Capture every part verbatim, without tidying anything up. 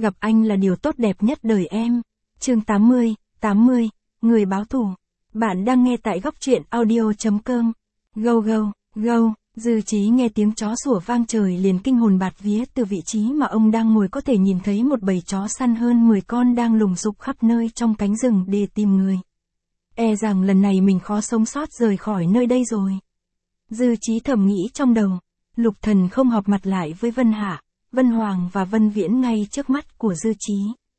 Gặp anh là điều tốt đẹp nhất đời em. Chương tám mươi, tám mươi, người báo thù. Bạn đang nghe tại góc truyện audio chấm com. Gâu gâu, gâu, Dư Chí nghe tiếng chó sủa vang trời liền kinh hồn bạt vía, từ vị trí mà ông đang ngồi có thể nhìn thấy một bầy chó săn hơn mười con đang lùng sục khắp nơi trong cánh rừng để tìm người. E rằng lần này mình khó sống sót rời khỏi nơi đây rồi. Dư Chí thầm nghĩ trong đầu. Lục Thần không họp mặt lại với Vân Hạ, Vân Hoàng và Vân Viễn ngay trước mắt của Dư Chí.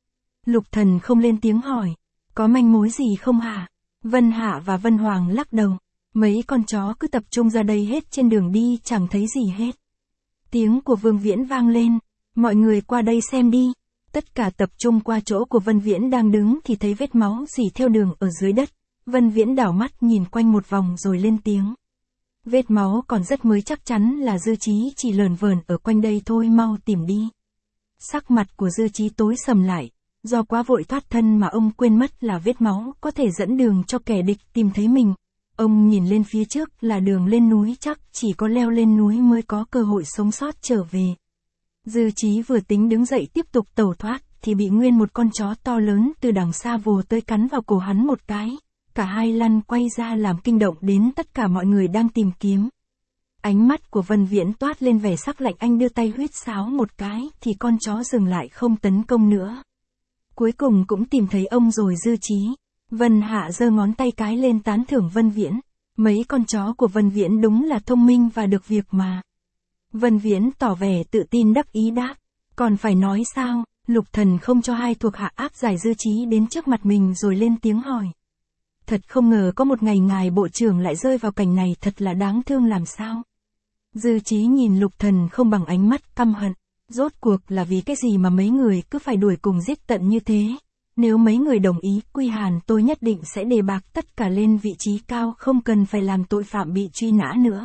Lục Thần không lên tiếng hỏi, có manh mối gì không hả? Vân Hạ và Vân Hoàng lắc đầu, mấy con chó cứ tập trung ra đây hết, trên đường đi chẳng thấy gì hết. Tiếng của Vương Viễn vang lên, mọi người qua đây xem đi. Tất cả tập trung qua chỗ của Vân Viễn đang đứng thì thấy vết máu rỉ theo đường ở dưới đất. Vân Viễn đảo mắt nhìn quanh một vòng rồi lên tiếng. Vết máu còn rất mới, chắc chắn là Dư Chí chỉ lờn vờn ở quanh đây thôi, mau tìm đi. Sắc mặt của Dư Chí tối sầm lại, do quá vội thoát thân mà ông quên mất là vết máu có thể dẫn đường cho kẻ địch tìm thấy mình. Ông nhìn lên phía trước là đường lên núi, chắc chỉ có leo lên núi mới có cơ hội sống sót trở về. Dư Chí vừa tính đứng dậy tiếp tục tẩu thoát thì bị nguyên một con chó to lớn từ đằng xa vồ tới cắn vào cổ hắn một cái. Cả hai lăn quay ra làm kinh động đến tất cả mọi người đang tìm kiếm. Ánh mắt của Vân Viễn toát lên vẻ sắc lạnh, anh đưa tay huýt sáo một cái thì con chó dừng lại không tấn công nữa. Cuối cùng cũng tìm thấy ông rồi Dư Chí. Vân Hạ giơ ngón tay cái lên tán thưởng Vân Viễn. Mấy con chó của Vân Viễn đúng là thông minh và được việc mà. Vân Viễn tỏ vẻ tự tin đắc ý đáp. Còn phải nói sao? Lục Thần không cho hai thuộc hạ áp giải Dư Chí đến trước mặt mình rồi lên tiếng hỏi. Thật không ngờ có một ngày ngài bộ trưởng lại rơi vào cảnh này, thật là đáng thương làm sao. Dư Chí nhìn Lục Thần không bằng ánh mắt căm hận. Rốt cuộc là vì cái gì mà mấy người cứ phải đuổi cùng giết tận như thế? Nếu mấy người đồng ý, Quy Hàn tôi nhất định sẽ đề bạt tất cả lên vị trí cao, không cần phải làm tội phạm bị truy nã nữa.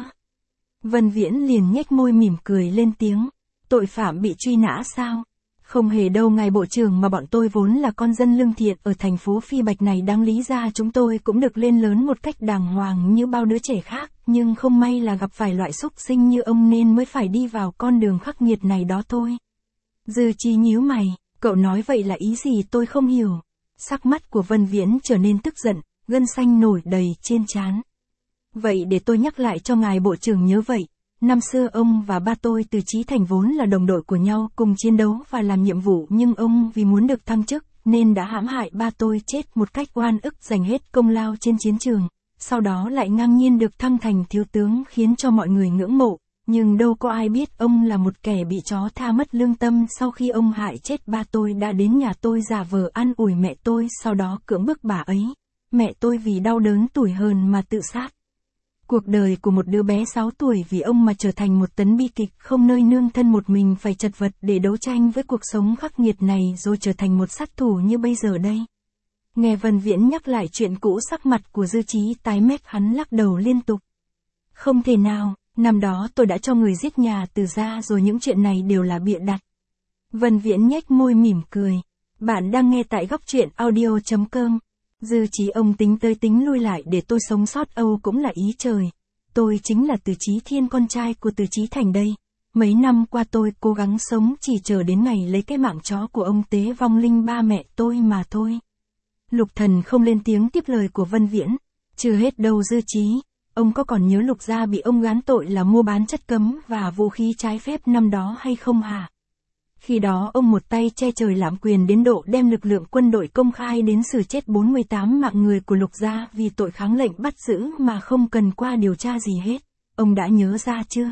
Vân Viễn liền nhếch môi mỉm cười lên tiếng. Tội phạm bị truy nã sao? Không hề đâu ngài bộ trưởng, mà bọn tôi vốn là con dân lương thiện ở thành phố Phi Bạch này, đáng lý ra chúng tôi cũng được lên lớn một cách đàng hoàng như bao đứa trẻ khác, nhưng không may là gặp phải loại xúc sinh như ông nên mới phải đi vào con đường khắc nghiệt này đó thôi. Dư Chí nhíu mày, cậu nói vậy là ý gì tôi không hiểu. Sắc mắt của Vân Viễn trở nên tức giận, gân xanh nổi đầy trên trán. Vậy để tôi nhắc lại cho ngài bộ trưởng nhớ vậy. Năm xưa ông và ba tôi từ Chí Thành vốn là đồng đội của nhau, cùng chiến đấu và làm nhiệm vụ, nhưng ông vì muốn được thăng chức nên đã hãm hại ba tôi chết một cách oan ức, giành hết công lao trên chiến trường. Sau đó lại ngang nhiên được thăng thành thiếu tướng, khiến cho mọi người ngưỡng mộ. Nhưng đâu có ai biết ông là một kẻ bị chó tha mất lương tâm. Sau khi ông hại chết ba tôi đã đến nhà tôi giả vờ an ủi mẹ tôi, sau đó cưỡng bức bà ấy. Mẹ tôi vì đau đớn tủi hờn mà tự sát. Cuộc đời của một đứa bé sáu tuổi vì ông mà trở thành một tấn bi kịch, không nơi nương thân, một mình phải chật vật để đấu tranh với cuộc sống khắc nghiệt này, rồi trở thành một sát thủ như bây giờ đây. Nghe Vân Viễn nhắc lại chuyện cũ, sắc mặt của Dư Chí tái mét, hắn lắc đầu liên tục. Không thể nào, năm đó tôi đã cho người giết nhà Từ ra rồi, những chuyện này đều là bịa đặt. Vân Viễn nhếch môi mỉm cười. Bạn đang nghe tại góc truyện audio chấm com. Dư Chí ông tính tới tính lui lại để tôi sống sót, âu cũng là ý trời. Tôi chính là Từ Chí Thiên, con trai của Từ Chí Thành đây. Mấy năm qua tôi cố gắng sống chỉ chờ đến ngày lấy cái mạng chó của ông tế vong linh ba mẹ tôi mà thôi. Lục Thần không lên tiếng tiếp lời của Vân Viễn. Chưa hết đâu Dư Chí, ông có còn nhớ Lục gia bị ông gán tội là mua bán chất cấm và vũ khí trái phép năm đó hay không hả? Khi đó ông một tay che trời lạm quyền đến độ đem lực lượng quân đội công khai đến xử chết bốn mươi tám mạng người của Lục gia vì tội kháng lệnh bắt giữ mà không cần qua điều tra gì hết. Ông đã nhớ ra chưa?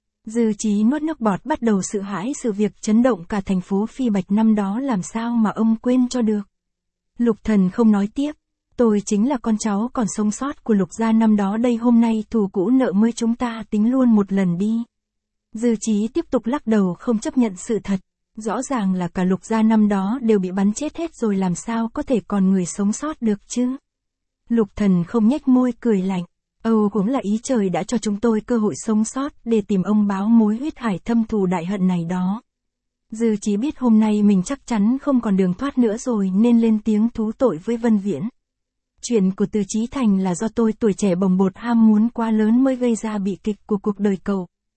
Dư Chí nuốt nước bọt, bắt đầu sợ hãi, sự việc chấn động cả thành phố Phi Bạch năm đó làm sao mà ông quên cho được. Lục Thần không nói tiếp. Tôi chính là con cháu còn sống sót của Lục gia năm đó đây, hôm nay thù cũ nợ mới, chúng ta tính luôn một lần đi. Dư Chí tiếp tục lắc đầu, không chấp nhận sự thật. Rõ ràng là cả Lục gia năm đó đều bị bắn chết hết rồi, làm sao có thể còn người sống sót được chứ? Lục Thần không nhếch môi cười lạnh. Âu cũng là ý trời đã cho chúng tôi cơ hội sống sót để tìm ông báo mối huyết hải thâm thù đại hận này đó. Dư Chí biết hôm nay mình chắc chắn không còn đường thoát nữa rồi nên lên tiếng thú tội với Vân Viễn. Chuyện của Từ Chí Thành là do tôi tuổi trẻ bồng bột ham muốn quá lớn mới gây ra bi kịch của cuộc đời cậu.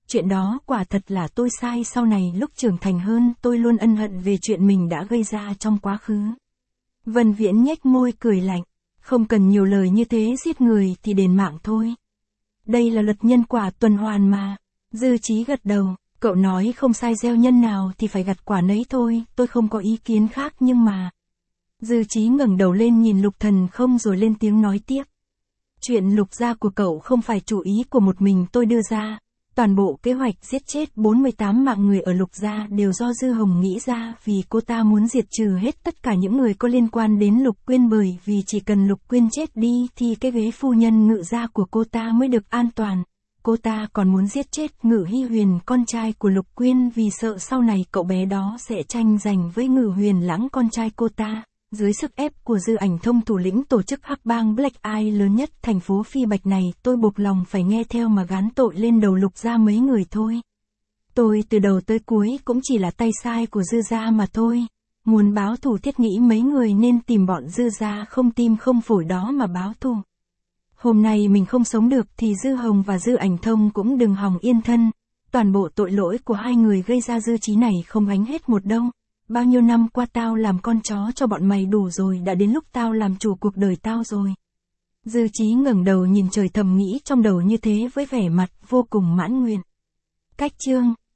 chuyện đó quả thật là tôi sai, sau này lúc trưởng thành hơn tôi luôn ân hận về chuyện mình đã gây ra trong quá khứ. Vân Viễn nhếch môi cười lạnh, không cần nhiều lời như thế, giết người thì đền mạng thôi. Đây là luật nhân quả tuần hoàn mà. Dư Chí gật đầu, cậu nói không sai, gieo nhân nào thì phải gặt quả nấy thôi, tôi không có ý kiến khác nhưng mà... Dư Chí ngẩng đầu lên nhìn Lục Thần Không rồi lên tiếng nói tiếp. Chuyện Lục gia của cậu không phải chủ ý của một mình tôi đưa ra. Toàn bộ kế hoạch giết chết bốn mươi tám mạng người ở Lục gia đều do Dư Hồng nghĩ ra, vì cô ta muốn diệt trừ hết tất cả những người có liên quan đến Lục Quyên, bởi vì chỉ cần Lục Quyên chết đi thì cái ghế phu nhân Ngự gia của cô ta mới được an toàn. Cô ta còn muốn giết chết Ngự Hy Huyền, con trai của Lục Quyên, vì sợ sau này cậu bé đó sẽ tranh giành với Ngự Huyền Lãng, con trai cô ta. Dưới sức ép của Dư Ảnh Thông, thủ lĩnh tổ chức hắc bang Black Eye lớn nhất thành phố Phi Bạch này, tôi buộc lòng phải nghe theo mà gán tội lên đầu Lục gia mấy người thôi. Tôi từ đầu tới cuối cũng chỉ là tay sai của Dư gia mà thôi. Muốn báo thù thiết nghĩ mấy người nên tìm bọn Dư gia không tim không phổi đó mà báo thù. Hôm nay mình không sống được thì Dư Hồng và Dư Ảnh Thông cũng đừng hòng yên thân. Toàn bộ tội lỗi của hai người gây ra Dư Chí này không gánh hết một đâu. Bao nhiêu năm qua tao làm con chó cho bọn mày đủ rồi, đã đến lúc tao làm chủ cuộc đời tao rồi. Dư Chí ngẩng đầu nhìn trời thầm nghĩ trong đầu như thế với vẻ mặt vô cùng mãn nguyện. Cách chương